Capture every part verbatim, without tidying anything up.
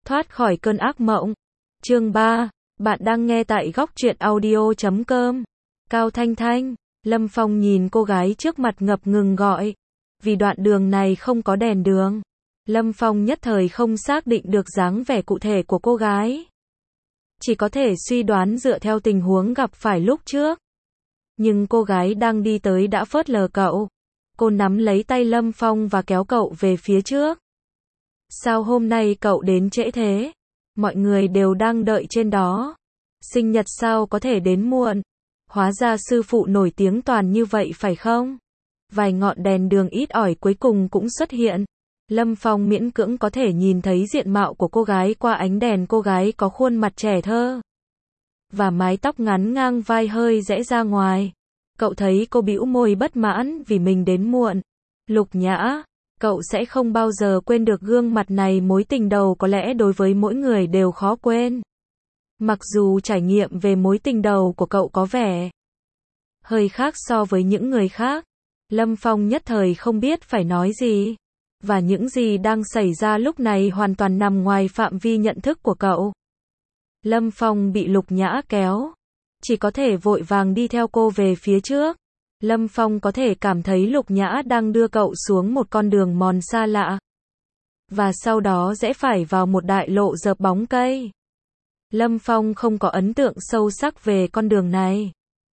Thoát khỏi cơn ác mộng. Chương ba. Bạn đang nghe tại góc truyện audio chấm com. Cao Thanh Thanh. Lâm Phong nhìn cô gái trước mặt ngập ngừng gọi. Vì đoạn đường này không có đèn đường. Lâm Phong nhất thời không xác định được dáng vẻ cụ thể của cô gái. Chỉ có thể suy đoán dựa theo tình huống gặp phải lúc trước. Nhưng cô gái đang đi tới đã phớt lờ cậu. Cô nắm lấy tay Lâm Phong và kéo cậu về phía trước. Sao hôm nay cậu đến trễ thế? Mọi người đều đang đợi trên đó. Sinh nhật sao có thể đến muộn? Hóa ra sư phụ nổi tiếng toàn như vậy phải không? Vài ngọn đèn đường ít ỏi cuối cùng cũng xuất hiện. Lâm Phong miễn cưỡng có thể nhìn thấy diện mạo của cô gái qua ánh đèn. Cô gái có khuôn mặt trẻ thơ và mái tóc ngắn ngang vai hơi rẽ ra ngoài. Cậu thấy cô bĩu môi bất mãn vì mình đến muộn. Lục Nhã, cậu sẽ không bao giờ quên được gương mặt này. Mối tình đầu có lẽ đối với mỗi người đều khó quên. Mặc dù trải nghiệm về mối tình đầu của cậu có vẻ hơi khác so với những người khác. Lâm Phong nhất thời không biết phải nói gì. Và những gì đang xảy ra lúc này hoàn toàn nằm ngoài phạm vi nhận thức của cậu. Lâm Phong bị Lục Nhã kéo. Chỉ có thể vội vàng đi theo cô về phía trước. Lâm Phong có thể cảm thấy Lục Nhã đang đưa cậu xuống một con đường mòn xa lạ. Và sau đó rẽ phải vào một đại lộ dợp bóng cây. Lâm Phong không có ấn tượng sâu sắc về con đường này.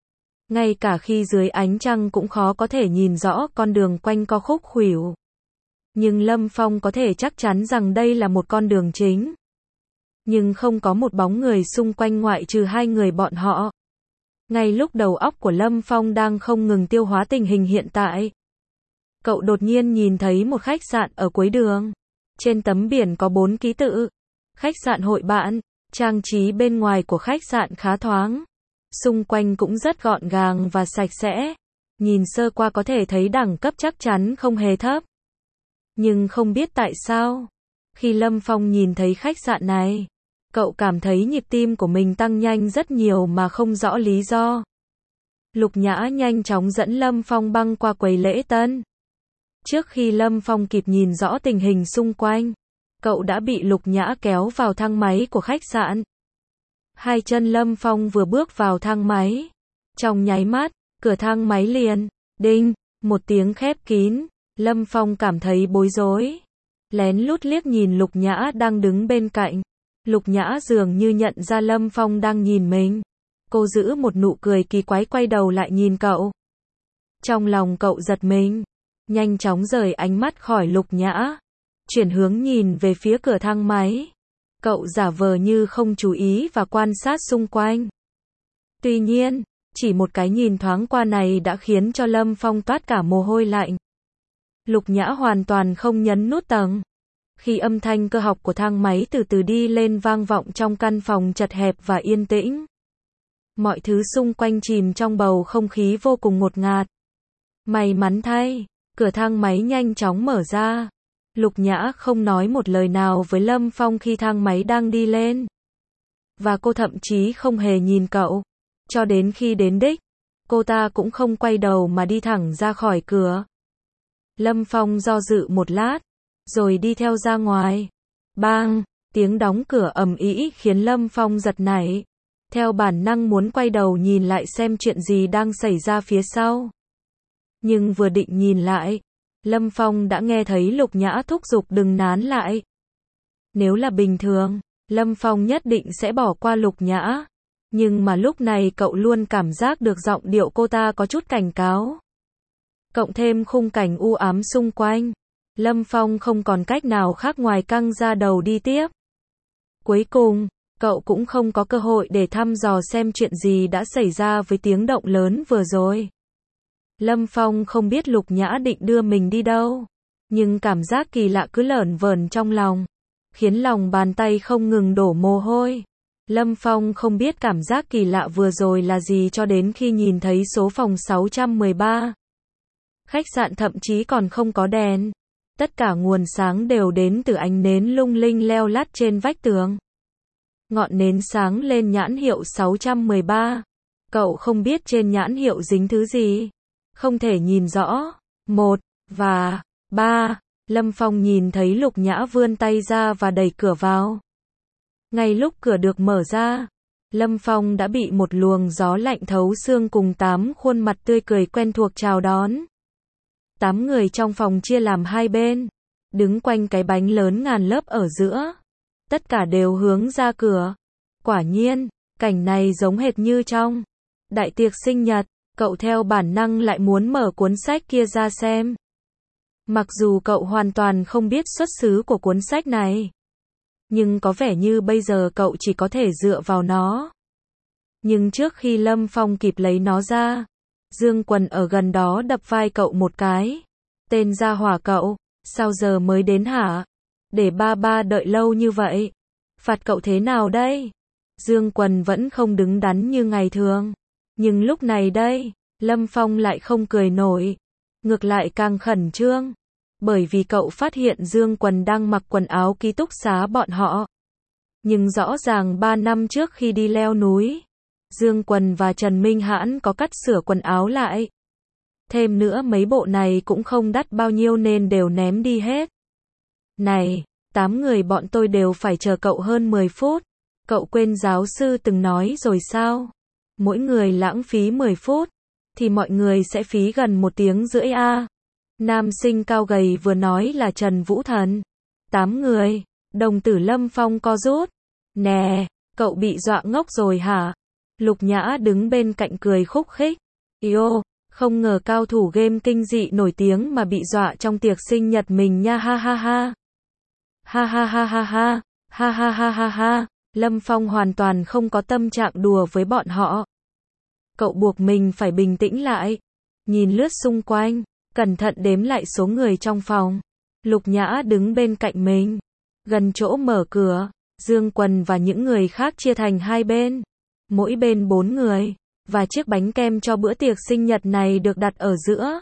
Ngay cả khi dưới ánh trăng cũng khó có thể nhìn rõ con đường quanh co khúc khuỷu. Nhưng Lâm Phong có thể chắc chắn rằng đây là một con đường chính. Nhưng không có một bóng người xung quanh ngoại trừ hai người bọn họ. Ngay lúc đầu óc của Lâm Phong đang không ngừng tiêu hóa tình hình hiện tại. Cậu đột nhiên nhìn thấy một khách sạn ở cuối đường. Trên tấm biển có bốn ký tự. Khách sạn hội bạn. Trang trí bên ngoài của khách sạn khá thoáng. Xung quanh cũng rất gọn gàng và sạch sẽ. Nhìn sơ qua có thể thấy đẳng cấp chắc chắn không hề thấp. Nhưng không biết tại sao, khi Lâm Phong nhìn thấy khách sạn này, cậu cảm thấy nhịp tim của mình tăng nhanh rất nhiều mà không rõ lý do. Lục Nhã nhanh chóng dẫn Lâm Phong băng qua quầy lễ tân. Trước khi Lâm Phong kịp nhìn rõ tình hình xung quanh, cậu đã bị Lục Nhã kéo vào thang máy của khách sạn. Hai chân Lâm Phong vừa bước vào thang máy. Trong nháy mắt, cửa thang máy liền, đinh, một tiếng khép kín. Lâm Phong cảm thấy bối rối. Lén lút liếc nhìn Lục Nhã đang đứng bên cạnh. Lục Nhã dường như nhận ra Lâm Phong đang nhìn mình. Cô giữ một nụ cười kỳ quái quay đầu lại nhìn cậu. Trong lòng cậu giật mình. Nhanh chóng rời ánh mắt khỏi Lục Nhã. Chuyển hướng nhìn về phía cửa thang máy. Cậu giả vờ như không chú ý và quan sát xung quanh. Tuy nhiên, chỉ một cái nhìn thoáng qua này đã khiến cho Lâm Phong toát cả mồ hôi lạnh. Lục Nhã hoàn toàn không nhấn nút tầng. Khi âm thanh cơ học của thang máy từ từ đi lên vang vọng trong căn phòng chật hẹp và yên tĩnh. Mọi thứ xung quanh chìm trong bầu không khí vô cùng ngột ngạt. May mắn thay, cửa thang máy nhanh chóng mở ra. Lục Nhã không nói một lời nào với Lâm Phong khi thang máy đang đi lên. Và cô thậm chí không hề nhìn cậu. Cho đến khi đến đích, cô ta cũng không quay đầu mà đi thẳng ra khỏi cửa. Lâm Phong do dự một lát, rồi đi theo ra ngoài. Bang, tiếng đóng cửa ầm ĩ khiến Lâm Phong giật nảy. Theo bản năng muốn quay đầu nhìn lại xem chuyện gì đang xảy ra phía sau. Nhưng vừa định nhìn lại, Lâm Phong đã nghe thấy Lục Nhã thúc giục đừng nán lại. Nếu là bình thường, Lâm Phong nhất định sẽ bỏ qua Lục Nhã. Nhưng mà lúc này cậu luôn cảm giác được giọng điệu cô ta có chút cảnh cáo. Cộng thêm khung cảnh u ám xung quanh. Lâm Phong không còn cách nào khác ngoài căng ra đầu đi tiếp. Cuối cùng, cậu cũng không có cơ hội để thăm dò xem chuyện gì đã xảy ra với tiếng động lớn vừa rồi. Lâm Phong không biết Lục Nhã định đưa mình đi đâu. Nhưng cảm giác kỳ lạ cứ lởn vởn trong lòng. Khiến lòng bàn tay không ngừng đổ mồ hôi. Lâm Phong không biết cảm giác kỳ lạ vừa rồi là gì cho đến khi nhìn thấy số phòng sáu trăm mười ba. Khách sạn thậm chí còn không có đèn. Tất cả nguồn sáng đều đến từ ánh nến lung linh leo lắt trên vách tường. Ngọn nến sáng lên nhãn hiệu sáu trăm mười ba. Cậu không biết trên nhãn hiệu dính thứ gì. Không thể nhìn rõ. Một và ba. Lâm Phong nhìn thấy Lục Nhã vươn tay ra và đẩy cửa vào. Ngay lúc cửa được mở ra, Lâm Phong đã bị một luồng gió lạnh thấu xương cùng tám khuôn mặt tươi cười quen thuộc chào đón. Tám người trong phòng chia làm hai bên, đứng quanh cái bánh lớn ngàn lớp ở giữa. Tất cả đều hướng ra cửa. Quả nhiên, cảnh này giống hệt như trong đại tiệc sinh nhật, cậu theo bản năng lại muốn mở cuốn sách kia ra xem. Mặc dù cậu hoàn toàn không biết xuất xứ của cuốn sách này, nhưng có vẻ như bây giờ cậu chỉ có thể dựa vào nó. Nhưng trước khi Lâm Phong kịp lấy nó ra, Dương Quần ở gần đó đập vai cậu một cái. Tên gia hỏa cậu, sao giờ mới đến hả? Để ba ba đợi lâu như vậy. Phạt cậu thế nào đây? Dương Quần vẫn không đứng đắn như ngày thường. Nhưng lúc này đây, Lâm Phong lại không cười nổi. Ngược lại càng khẩn trương. Bởi vì cậu phát hiện Dương Quần đang mặc quần áo ký túc xá bọn họ. Nhưng rõ ràng ba năm trước khi đi leo núi, Dương Quần và Trần Minh Hãn có cắt sửa quần áo lại. Thêm nữa mấy bộ này cũng không đắt bao nhiêu nên đều ném đi hết. Này, tám người bọn tôi đều phải chờ cậu hơn mười phút. Cậu quên giáo sư từng nói rồi sao? Mỗi người lãng phí mười phút, thì mọi người sẽ phí gần một tiếng rưỡi a. Nam sinh cao gầy vừa nói là Trần Vũ Thần. Tám người, đồng tử Lâm Phong co rút. Nè, cậu bị dọa ngốc rồi hả? Lục Nhã đứng bên cạnh cười khúc khích. Yêu, không ngờ cao thủ game kinh dị nổi tiếng mà bị dọa trong tiệc sinh nhật mình nha ha ha ha. Ha ha ha ha ha, ha ha ha ha ha. Lâm Phong hoàn toàn không có tâm trạng đùa với bọn họ. Cậu buộc mình phải bình tĩnh lại. Nhìn lướt xung quanh, cẩn thận đếm lại số người trong phòng. Lục Nhã đứng bên cạnh mình. Gần chỗ mở cửa, Dương Quần và những người khác chia thành hai bên. Mỗi bên bốn người. Và chiếc bánh kem cho bữa tiệc sinh nhật này được đặt ở giữa.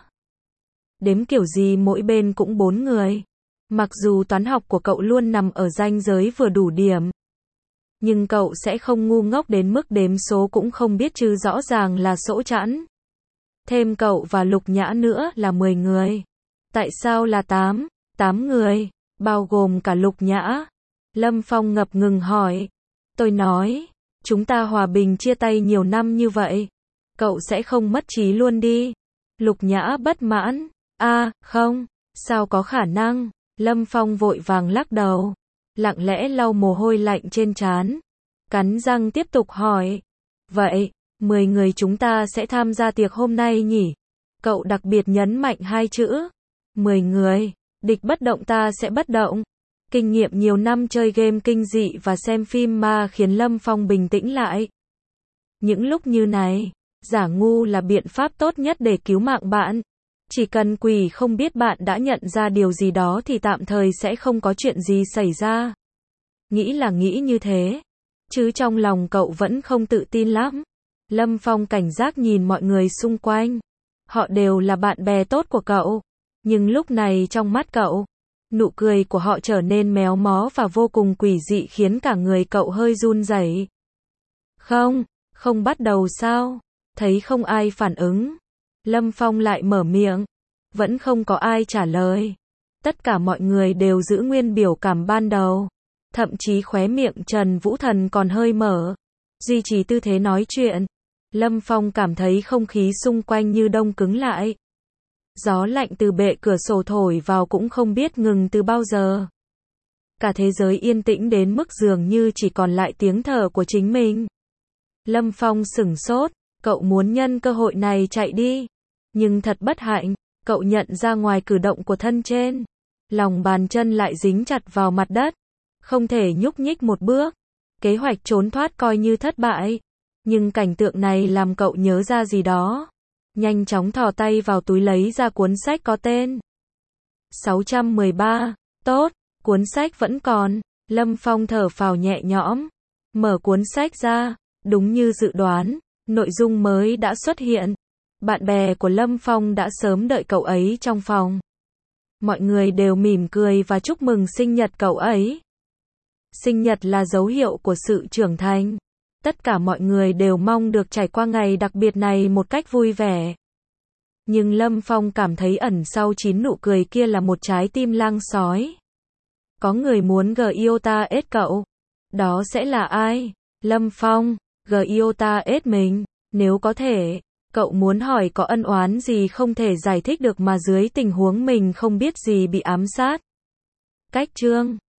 Đếm kiểu gì mỗi bên cũng bốn người. Mặc dù toán học của cậu luôn nằm ở ranh giới vừa đủ điểm. Nhưng cậu sẽ không ngu ngốc đến mức đếm số cũng không biết chứ rõ ràng là sỗ chẵn. Thêm cậu và Lục Nhã nữa là mười người. Tại sao là tám? tám người, bao gồm cả Lục Nhã. Lâm Phong ngập ngừng hỏi. Tôi nói, chúng ta hòa bình chia tay nhiều năm như vậy. Cậu sẽ không mất trí luôn đi. Lục Nhã bất mãn. A, à, không, sao có khả năng. Lâm Phong vội vàng lắc đầu. Lặng lẽ lau mồ hôi lạnh trên trán. Cắn răng tiếp tục hỏi. Vậy, mười người chúng ta sẽ tham gia tiệc hôm nay nhỉ? Cậu đặc biệt nhấn mạnh hai chữ. mười người, địch bất động ta sẽ bất động. Kinh nghiệm nhiều năm chơi game kinh dị và xem phim ma khiến Lâm Phong bình tĩnh lại. Những lúc như này, giả ngu là biện pháp tốt nhất để cứu mạng bạn. Chỉ cần quỷ không biết bạn đã nhận ra điều gì đó thì tạm thời sẽ không có chuyện gì xảy ra. Nghĩ là nghĩ như thế, chứ trong lòng cậu vẫn không tự tin lắm. Lâm Phong cảnh giác nhìn mọi người xung quanh. Họ đều là bạn bè tốt của cậu. Nhưng lúc này trong mắt cậu, nụ cười của họ trở nên méo mó và vô cùng quỷ dị khiến cả người cậu hơi run rẩy. Không, không bắt đầu sao? Thấy không ai phản ứng. Lâm Phong lại mở miệng. Vẫn không có ai trả lời. Tất cả mọi người đều giữ nguyên biểu cảm ban đầu. Thậm chí khóe miệng Trần Vũ Thần còn hơi mở. Duy trì tư thế nói chuyện. Lâm Phong cảm thấy không khí xung quanh như đông cứng lại. Gió lạnh từ bệ cửa sổ thổi vào cũng không biết ngừng từ bao giờ. Cả thế giới yên tĩnh đến mức dường như chỉ còn lại tiếng thở của chính mình. Lâm Phong sửng sốt. Cậu muốn nhân cơ hội này chạy đi. Nhưng thật bất hạnh, cậu nhận ra ngoài cử động của thân trên. Lòng bàn chân lại dính chặt vào mặt đất. Không thể nhúc nhích một bước. Kế hoạch trốn thoát coi như thất bại. Nhưng cảnh tượng này làm cậu nhớ ra gì đó. Nhanh chóng thò tay vào túi lấy ra cuốn sách có tên. sáu trăm mười ba. Tốt, cuốn sách vẫn còn. Lâm Phong thở phào nhẹ nhõm. Mở cuốn sách ra. Đúng như dự đoán. Nội dung mới đã xuất hiện. Bạn bè của Lâm Phong đã sớm đợi cậu ấy trong phòng. Mọi người đều mỉm cười và chúc mừng sinh nhật cậu ấy. Sinh nhật là dấu hiệu của sự trưởng thành. Tất cả mọi người đều mong được trải qua ngày đặc biệt này một cách vui vẻ. Nhưng Lâm Phong cảm thấy ẩn sau chín nụ cười kia là một trái tim lang sói. Có người muốn giê i ô tê ét cậu. Đó sẽ là ai? Lâm Phong, Giota ết mình. Nếu có thể, cậu muốn hỏi có ân oán gì không thể giải thích được mà dưới tình huống mình không biết gì bị ám sát. Cách chương